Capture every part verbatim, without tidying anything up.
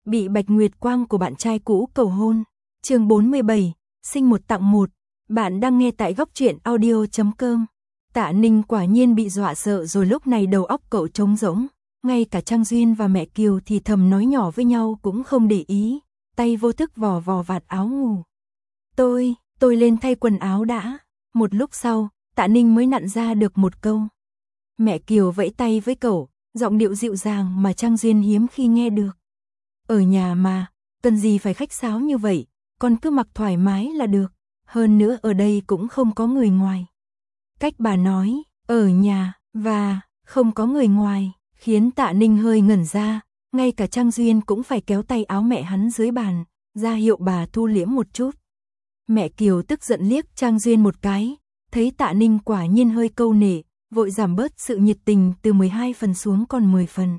bị Bạch Nguyệt Quang của bạn trai cũ cầu hôn. Chương bốn mươi bảy, sinh một tặng một. Bạn đang nghe tại góc truyện audio chấm com. Tạ Ninh quả nhiên bị dọa sợ rồi, lúc này đầu óc cậu trống rỗng, ngay cả Trang Duyên và mẹ Kiều thì thầm nói nhỏ với nhau cũng không để ý, tay vô thức vò vò vạt áo ngủ. Tôi, tôi lên thay quần áo đã. Một lúc sau, Tạ Ninh mới nặn ra được một câu. Mẹ Kiều vẫy tay với cậu, giọng điệu dịu dàng mà Trang Duyên hiếm khi nghe được. Ở nhà mà, cần gì phải khách sáo như vậy, con cứ mặc thoải mái là được, hơn nữa ở đây cũng không có người ngoài. Cách bà nói, ở nhà, và, không có người ngoài, khiến Tạ Ninh hơi ngẩn ra, ngay cả Trang Duyên cũng phải kéo tay áo mẹ hắn dưới bàn, ra hiệu bà thu liễm một chút. Mẹ Kiều tức giận liếc Trang Duyên một cái, thấy Tạ Ninh quả nhiên hơi câu nệ, vội giảm bớt sự nhiệt tình từ mười hai phần xuống còn mười phần.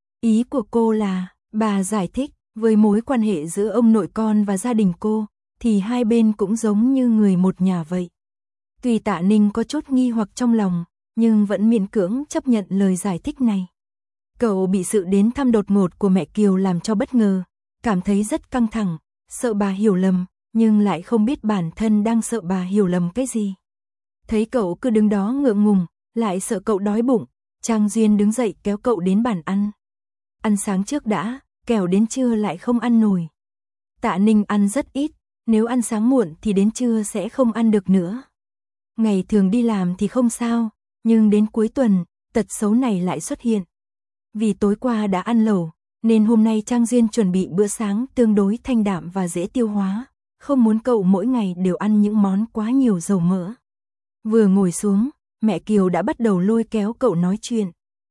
Ý của cô là, bà giải thích, với mối quan hệ giữa ông nội con và gia đình cô, thì hai bên cũng giống như người một nhà vậy. Tuy Tạ Ninh có chút nghi hoặc trong lòng, nhưng vẫn miễn cưỡng chấp nhận lời giải thích này. Cậu bị sự đến thăm đột ngột của mẹ Kiều làm cho bất ngờ, cảm thấy rất căng thẳng, sợ bà hiểu lầm, nhưng lại không biết bản thân đang sợ bà hiểu lầm cái gì. Thấy cậu cứ đứng đó ngượng ngùng, lại sợ cậu đói bụng, Trang Duyên đứng dậy kéo cậu đến bàn ăn. Ăn sáng trước đã, kẻo đến trưa lại không ăn nổi. Tạ Ninh ăn rất ít, nếu ăn sáng muộn thì đến trưa sẽ không ăn được nữa. Ngày thường đi làm thì không sao, nhưng đến cuối tuần, tật xấu này lại xuất hiện. Vì tối qua đã ăn lẩu, nên hôm nay Trang Duyên chuẩn bị bữa sáng tương đối thanh đạm và dễ tiêu hóa, không muốn cậu mỗi ngày đều ăn những món quá nhiều dầu mỡ. Vừa ngồi xuống, mẹ Kiều đã bắt đầu lôi kéo cậu nói chuyện.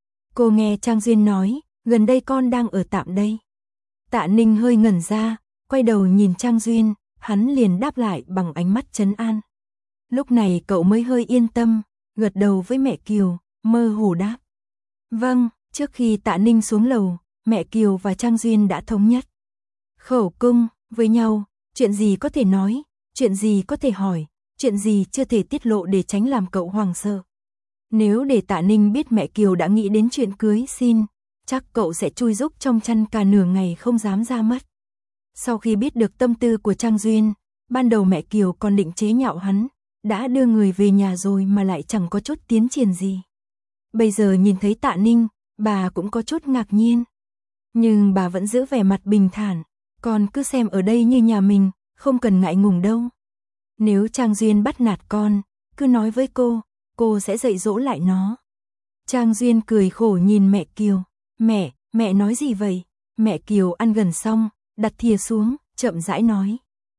Cô nghe Trang Duyên nói, gần đây con đang ở tạm đây. Tạ Ninh hơi ngẩn ra, quay đầu nhìn Trang Duyên, hắn liền đáp lại bằng ánh mắt trấn an. Lúc này cậu mới hơi yên tâm, gật đầu với mẹ Kiều, mơ hồ đáp. Vâng, trước khi Tạ Ninh xuống lầu, mẹ Kiều và Trang Duyên đã thống nhất. Khẩu cung, với nhau, chuyện gì có thể nói, chuyện gì có thể hỏi, chuyện gì chưa thể tiết lộ để tránh làm cậu hoảng sợ. Nếu để Tạ Ninh biết mẹ Kiều đã nghĩ đến chuyện cưới xin, chắc cậu sẽ chui rúc trong chăn cả nửa ngày không dám ra mất. Sau khi biết được tâm tư của Trang Duyên, ban đầu mẹ Kiều còn định chế nhạo hắn, đã đưa người về nhà rồi mà lại chẳng có chút tiến triển gì. Bây giờ nhìn thấy Tạ Ninh, bà cũng có chút ngạc nhiên. Nhưng bà vẫn giữ vẻ mặt bình thản, con cứ xem ở đây như nhà mình, không cần ngại ngùng đâu. Nếu Trang Duyên bắt nạt con, cứ nói với cô, cô sẽ dạy dỗ lại nó. Trang Duyên cười khổ nhìn mẹ Kiều. Mẹ, mẹ nói gì vậy? Mẹ Kiều ăn gần xong, đặt thìa xuống, chậm rãi nói.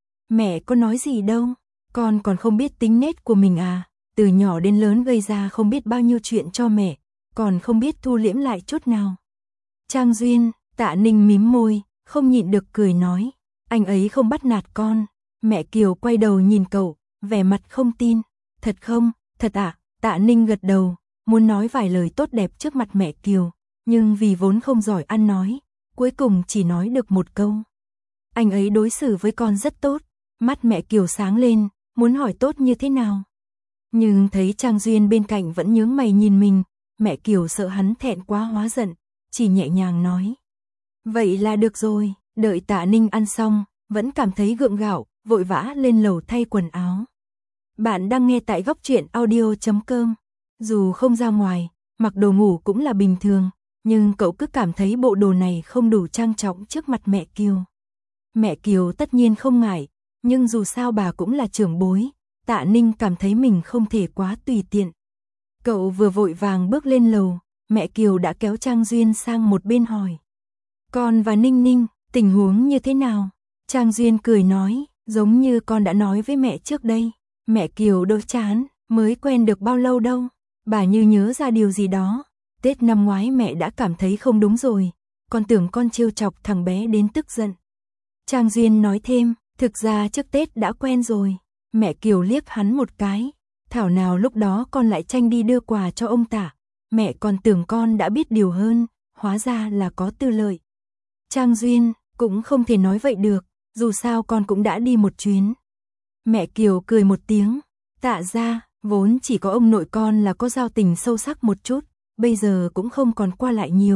Mẹ có nói gì đâu, con còn không biết tính nết của mình à, từ nhỏ đến lớn gây ra không biết bao nhiêu chuyện cho mẹ, còn không biết thu liễm lại chút nào. Trang Duyên, Tạ Ninh mím môi, không nhịn được cười nói, anh ấy không bắt nạt con. Mẹ Kiều quay đầu nhìn cậu, vẻ mặt không tin. Thật không, thật ạ, à? Tạ Ninh gật đầu, muốn nói vài lời tốt đẹp trước mặt mẹ Kiều, nhưng vì vốn không giỏi ăn nói, cuối cùng chỉ nói được một câu. Anh ấy đối xử với con rất tốt. Mắt mẹ Kiều sáng lên, muốn hỏi tốt như thế nào. Nhưng thấy Trang Duyên bên cạnh vẫn nhướng mày nhìn mình, mẹ Kiều sợ hắn thẹn quá hóa giận, chỉ nhẹ nhàng nói. Vậy là được rồi. Đợi Tạ Ninh ăn xong, vẫn cảm thấy gượng gạo, vội vã lên lầu thay quần áo. Bạn đang nghe tại góc truyện audio chấm com. Dù không ra ngoài, mặc đồ ngủ cũng là bình thường, nhưng cậu cứ cảm thấy bộ đồ này không đủ trang trọng trước mặt mẹ Kiều. Mẹ Kiều tất nhiên không ngại, nhưng dù sao bà cũng là trưởng bối, Tạ Ninh cảm thấy mình không thể quá tùy tiện. Cậu vừa vội vàng bước lên lầu, mẹ Kiều đã kéo Trang Duyên sang một bên hỏi. Con và Ninh Ninh, tình huống như thế nào? Trang Duyên cười nói, giống như con đã nói với mẹ trước đây. Mẹ Kiều đỡ chán, mới quen được bao lâu đâu. Bà như nhớ ra điều gì đó. Tết năm ngoái mẹ đã cảm thấy không đúng rồi, con tưởng con trêu chọc thằng bé đến tức giận. Trang Duyên nói thêm, thực ra trước Tết đã quen rồi. Mẹ Kiều liếc hắn một cái, thảo nào lúc đó con lại tranh đi đưa quà cho ông Tạ. Mẹ còn tưởng con đã biết điều hơn, hóa ra là có tư lợi. Trang Duyên, cũng không thể nói vậy được, dù sao con cũng đã đi một chuyến. Mẹ Kiều cười một tiếng, Tạ ra, vốn chỉ có ông nội con là có giao tình sâu sắc một chút, bây giờ cũng không còn qua lại nhiều,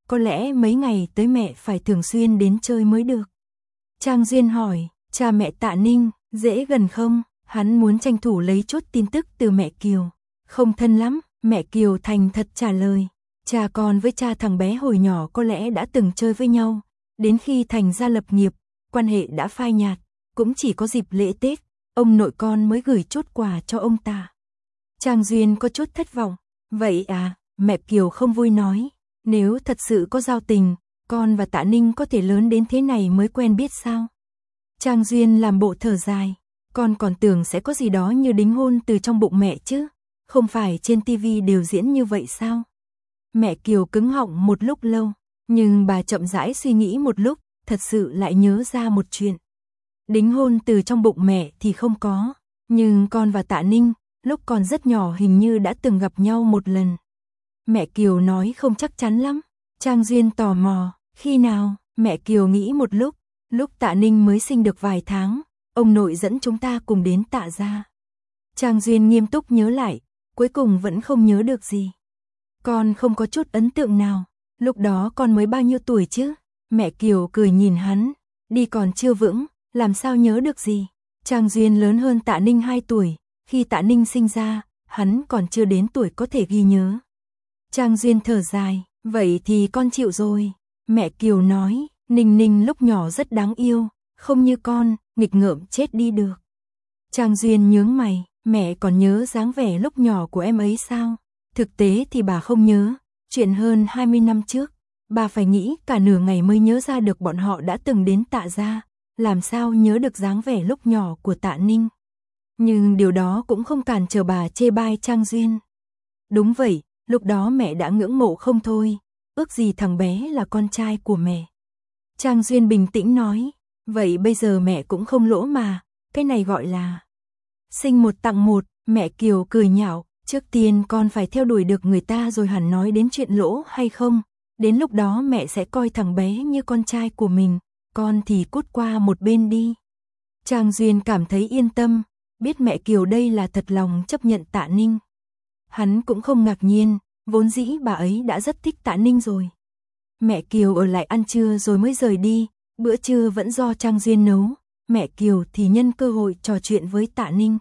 có lẽ mấy ngày tới mẹ phải thường xuyên đến chơi mới được. Trang Duyên hỏi, cha mẹ Tạ Ninh, dễ gần không? Hắn muốn tranh thủ lấy chút tin tức từ mẹ Kiều. Không thân lắm, mẹ Kiều thành thật trả lời. Cha con với cha thằng bé hồi nhỏ có lẽ đã từng chơi với nhau. Đến khi thành ra lập nghiệp, quan hệ đã phai nhạt. Cũng chỉ có dịp lễ Tết, ông nội con mới gửi chút quà cho ông ta. Trang Duyên có chút thất vọng. Vậy à, mẹ Kiều không vui nói. Nếu thật sự có giao tình, con và Tạ Ninh có thể lớn đến thế này mới quen biết sao? Trang Duyên làm bộ thở dài. Con còn tưởng sẽ có gì đó như đính hôn từ trong bụng mẹ chứ. Không phải trên tivi đều diễn như vậy sao? Mẹ Kiều cứng họng một lúc lâu. Nhưng bà chậm rãi suy nghĩ một lúc, thật sự lại nhớ ra một chuyện. Đính hôn từ trong bụng mẹ thì không có. Nhưng con và Tạ Ninh, lúc còn rất nhỏ hình như đã từng gặp nhau một lần. Mẹ Kiều nói không chắc chắn lắm. Trang Duyên tò mò, khi nào? Mẹ Kiều nghĩ một lúc, lúc Tạ Ninh mới sinh được vài tháng, ông nội dẫn chúng ta cùng đến Tạ gia. Trang Duyên nghiêm túc nhớ lại, cuối cùng vẫn không nhớ được gì. Con không có chút ấn tượng nào, lúc đó con mới bao nhiêu tuổi chứ? Mẹ Kiều cười nhìn hắn, đi còn chưa vững, làm sao nhớ được gì? Trang Duyên lớn hơn Tạ Ninh hai tuổi, khi Tạ Ninh sinh ra, hắn còn chưa đến tuổi có thể ghi nhớ. Trang Duyên thở dài, vậy thì con chịu rồi. Mẹ Kiều nói, Ninh Ninh lúc nhỏ rất đáng yêu, không như con, nghịch ngợm chết đi được. Trang Duyên nhướng mày, mẹ còn nhớ dáng vẻ lúc nhỏ của em ấy sao? Thực tế thì bà không nhớ, chuyện hơn hai mươi năm trước, bà phải nghĩ cả nửa ngày mới nhớ ra được bọn họ đã từng đến Tạ gia, làm sao nhớ được dáng vẻ lúc nhỏ của Tạ Ninh. Nhưng điều đó cũng không cản trở bà chê bai Trang Duyên. Đúng vậy, lúc đó mẹ đã ngưỡng mộ không thôi, ước gì thằng bé là con trai của mẹ. Trang Duyên bình tĩnh nói, vậy bây giờ mẹ cũng không lỗ mà, cái này gọi là sinh một tặng một. Mẹ Kiều cười nhạo, trước tiên con phải theo đuổi được người ta rồi hẳn nói đến chuyện lỗ hay không, đến lúc đó mẹ sẽ coi thằng bé như con trai của mình, con thì cút qua một bên đi. Trang Duyên cảm thấy yên tâm, biết mẹ Kiều đây là thật lòng chấp nhận Tạ Ninh. Hắn cũng không ngạc nhiên, vốn dĩ bà ấy đã rất thích Tạ Ninh rồi. Mẹ Kiều ở lại ăn trưa rồi mới rời đi, bữa trưa vẫn do Trang Duyên nấu, mẹ Kiều thì nhân cơ hội trò chuyện với Tạ Ninh.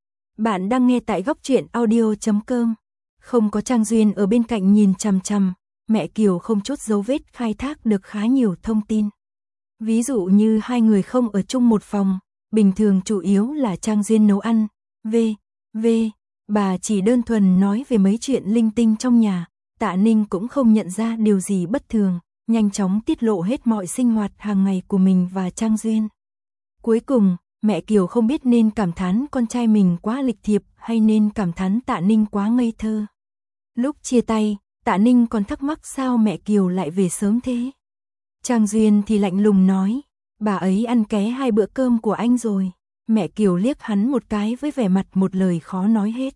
Bạn đang nghe tại góc truyện audio chấm com. Không có Trang Duyên ở bên cạnh nhìn chằm chằm, mẹ Kiều không chút dấu vết khai thác được khá nhiều thông tin. Ví dụ như hai người không ở chung một phòng, bình thường chủ yếu là Trang Duyên nấu ăn, v, v. Bà chỉ đơn thuần nói về mấy chuyện linh tinh trong nhà, Tạ Ninh cũng không nhận ra điều gì bất thường, nhanh chóng tiết lộ hết mọi sinh hoạt hàng ngày của mình và Trang Duyên. Cuối cùng, mẹ Kiều không biết nên cảm thán con trai mình quá lịch thiệp hay nên cảm thán Tạ Ninh quá ngây thơ. Lúc chia tay, Tạ Ninh còn thắc mắc sao mẹ Kiều lại về sớm thế. Trang Duyên thì lạnh lùng nói, bà ấy ăn ké hai bữa cơm của anh rồi. Mẹ Kiều liếc hắn một cái với vẻ mặt một lời khó nói hết.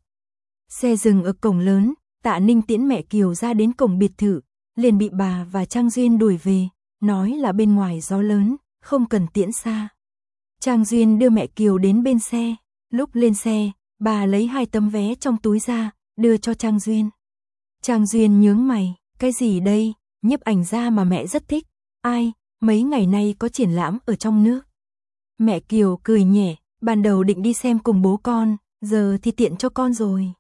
Xe dừng ở cổng lớn, Tạ Ninh tiễn mẹ Kiều ra đến cổng biệt thự, liền bị bà và Trang Duyên đuổi về, nói là bên ngoài gió lớn, không cần tiễn xa. Trang Duyên đưa mẹ Kiều đến bên xe, lúc lên xe, bà lấy hai tấm vé trong túi ra, đưa cho Trang Duyên. Trang Duyên nhướng mày, cái gì đây, nhiếp ảnh gia mà mẹ rất thích, ai, mấy ngày nay có triển lãm ở trong nước. Mẹ Kiều cười nhẹ, ban đầu định đi xem cùng bố con, giờ thì tiện cho con rồi.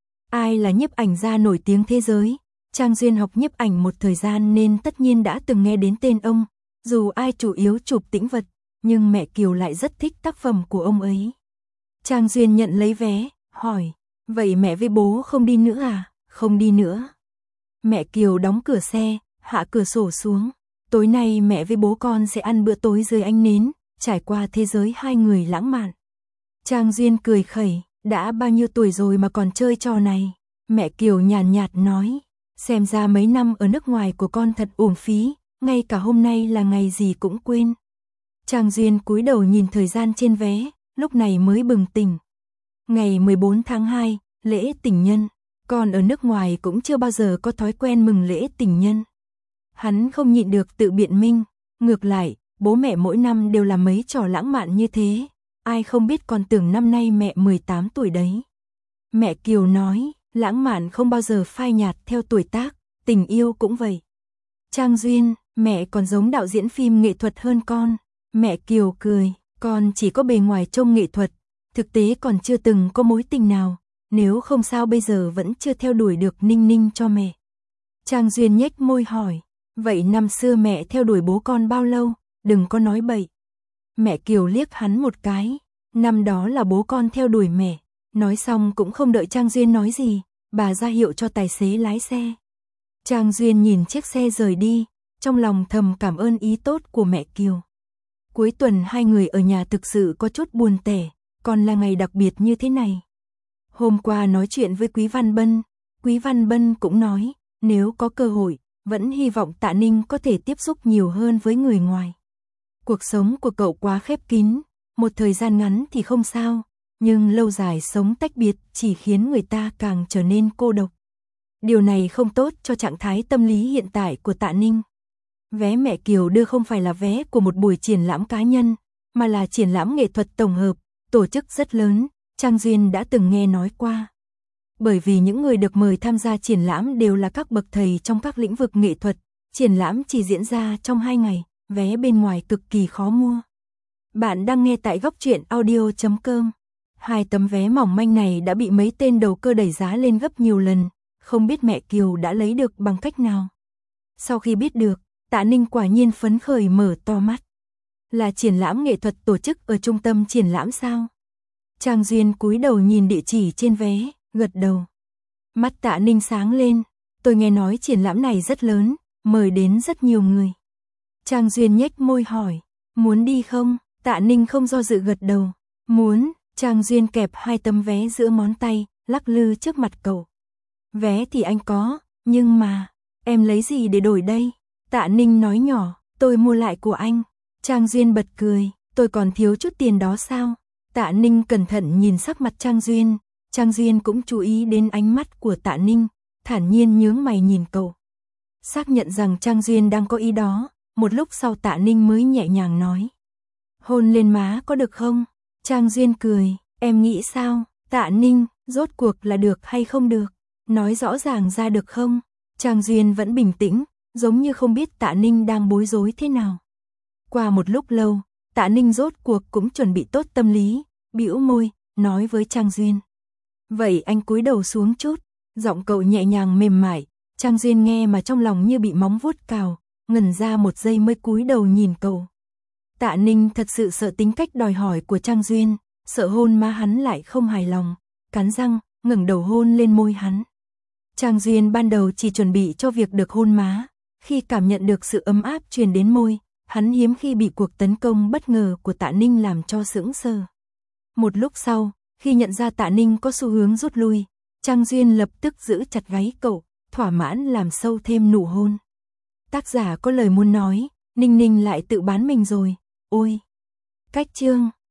Ai là nhiếp ảnh gia nổi tiếng thế giới? Trang Duyên học nhiếp ảnh một thời gian nên tất nhiên đã từng nghe đến tên ông, dù ai chủ yếu chụp tĩnh vật, nhưng mẹ Kiều lại rất thích tác phẩm của ông ấy. Trang Duyên nhận lấy vé, hỏi, vậy mẹ với bố không đi nữa à? Không đi nữa. Mẹ Kiều đóng cửa xe, hạ cửa sổ xuống, tối nay mẹ với bố con sẽ ăn bữa tối dưới ánh nến, trải qua thế giới hai người lãng mạn. Trang Duyên cười khẩy, đã bao nhiêu tuổi rồi mà còn chơi trò này. Mẹ Kiều nhàn nhạt, nhạt nói, xem ra mấy năm ở nước ngoài của con thật uổng phí, ngay cả hôm nay là ngày gì cũng quên. Trang Duyên cúi đầu nhìn thời gian trên vé, lúc này mới bừng tỉnh. Ngày mười bốn tháng hai, lễ tình nhân, con ở nước ngoài cũng chưa bao giờ có thói quen mừng lễ tình nhân. Hắn không nhịn được tự biện minh, ngược lại, bố mẹ mỗi năm đều làm mấy trò lãng mạn như thế, ai không biết còn tưởng năm nay mẹ mười tám tuổi đấy. Mẹ Kiều nói, lãng mạn không bao giờ phai nhạt theo tuổi tác, tình yêu cũng vậy. Trang Duyên, mẹ còn giống đạo diễn phim nghệ thuật hơn con. Mẹ Kiều cười, con chỉ có bề ngoài trông nghệ thuật, thực tế còn chưa từng có mối tình nào, nếu không sao bây giờ vẫn chưa theo đuổi được Ninh Ninh cho mẹ. Trang Duyên nhếch môi hỏi, vậy năm xưa mẹ theo đuổi bố con bao lâu, đừng có nói bậy. Mẹ Kiều liếc hắn một cái, năm đó là bố con theo đuổi mẹ. Nói xong cũng không đợi Trang Duyên nói gì, bà ra hiệu cho tài xế lái xe. Trang Duyên nhìn chiếc xe rời đi, trong lòng thầm cảm ơn ý tốt của mẹ Kiều. Cuối tuần hai người ở nhà thực sự có chút buồn tẻ, còn là ngày đặc biệt như thế này. Hôm qua nói chuyện với Quý Văn Bân, Quý Văn Bân cũng nói, nếu có cơ hội, vẫn hy vọng Tạ Ninh có thể tiếp xúc nhiều hơn với người ngoài. Cuộc sống của cậu quá khép kín, một thời gian ngắn thì không sao, nhưng lâu dài sống tách biệt chỉ khiến người ta càng trở nên cô độc. Điều này không tốt cho trạng thái tâm lý hiện tại của Tạ Ninh. Vé mẹ Kiều đưa không phải là vé của một buổi triển lãm cá nhân, mà là triển lãm nghệ thuật tổng hợp, tổ chức rất lớn, Trang Duyên đã từng nghe nói qua. Bởi vì những người được mời tham gia triển lãm đều là các bậc thầy trong các lĩnh vực nghệ thuật, triển lãm chỉ diễn ra trong hai ngày, vé bên ngoài cực kỳ khó mua. Bạn đang nghe tại góc truyện audio chấm com. Hai tấm vé mỏng manh này đã bị mấy tên đầu cơ đẩy giá lên gấp nhiều lần, không biết mẹ Kiều đã lấy được bằng cách nào. Sau khi biết được, Tạ Ninh quả nhiên phấn khởi mở to mắt. Là triển lãm nghệ thuật tổ chức ở trung tâm triển lãm sao? Trang Duyên cúi đầu nhìn địa chỉ trên vé, gật đầu. Mắt Tạ Ninh sáng lên, tôi nghe nói triển lãm này rất lớn, mời đến rất nhiều người. Trang Duyên nhếch môi hỏi, muốn đi không? Tạ Ninh không do dự gật đầu, muốn. Trang Duyên kẹp hai tấm vé giữa ngón tay, lắc lư trước mặt cậu. Vé thì anh có, nhưng mà, em lấy gì để đổi đây? Tạ Ninh nói nhỏ, tôi mua lại của anh. Trang Duyên bật cười, tôi còn thiếu chút tiền đó sao? Tạ Ninh cẩn thận nhìn sắc mặt Trang Duyên, Trang Duyên cũng chú ý đến ánh mắt của Tạ Ninh, thản nhiên nhướng mày nhìn cậu. Xác nhận rằng Trang Duyên đang có ý đó, một lúc sau Tạ Ninh mới nhẹ nhàng nói. Hôn lên má có được không? Trang Duyên cười, em nghĩ sao? Tạ Ninh, rốt cuộc là được hay không được? Nói rõ ràng ra được không? Trang Duyên vẫn bình tĩnh, giống như không biết Tạ Ninh đang bối rối thế nào. Qua một lúc lâu, Tạ Ninh rốt cuộc cũng chuẩn bị tốt tâm lý, bĩu môi, nói với Trang Duyên. Vậy anh cúi đầu xuống chút, giọng cậu nhẹ nhàng mềm mại, Trang Duyên nghe mà trong lòng như bị móng vuốt cào, ngẩn ra một giây mới cúi đầu nhìn cậu. Tạ Ninh thật sự sợ tính cách đòi hỏi của Trang Duyên, sợ hôn má hắn lại không hài lòng, cắn răng, ngẩng đầu hôn lên môi hắn. Trang Duyên ban đầu chỉ chuẩn bị cho việc được hôn má, khi cảm nhận được sự ấm áp truyền đến môi, hắn hiếm khi bị cuộc tấn công bất ngờ của Tạ Ninh làm cho sững sờ. Một lúc sau, khi nhận ra Tạ Ninh có xu hướng rút lui, Trang Duyên lập tức giữ chặt gáy cậu, thỏa mãn làm sâu thêm nụ hôn. Tác giả có lời muốn nói, Ninh Ninh lại tự bán mình rồi, ôi. Cách chương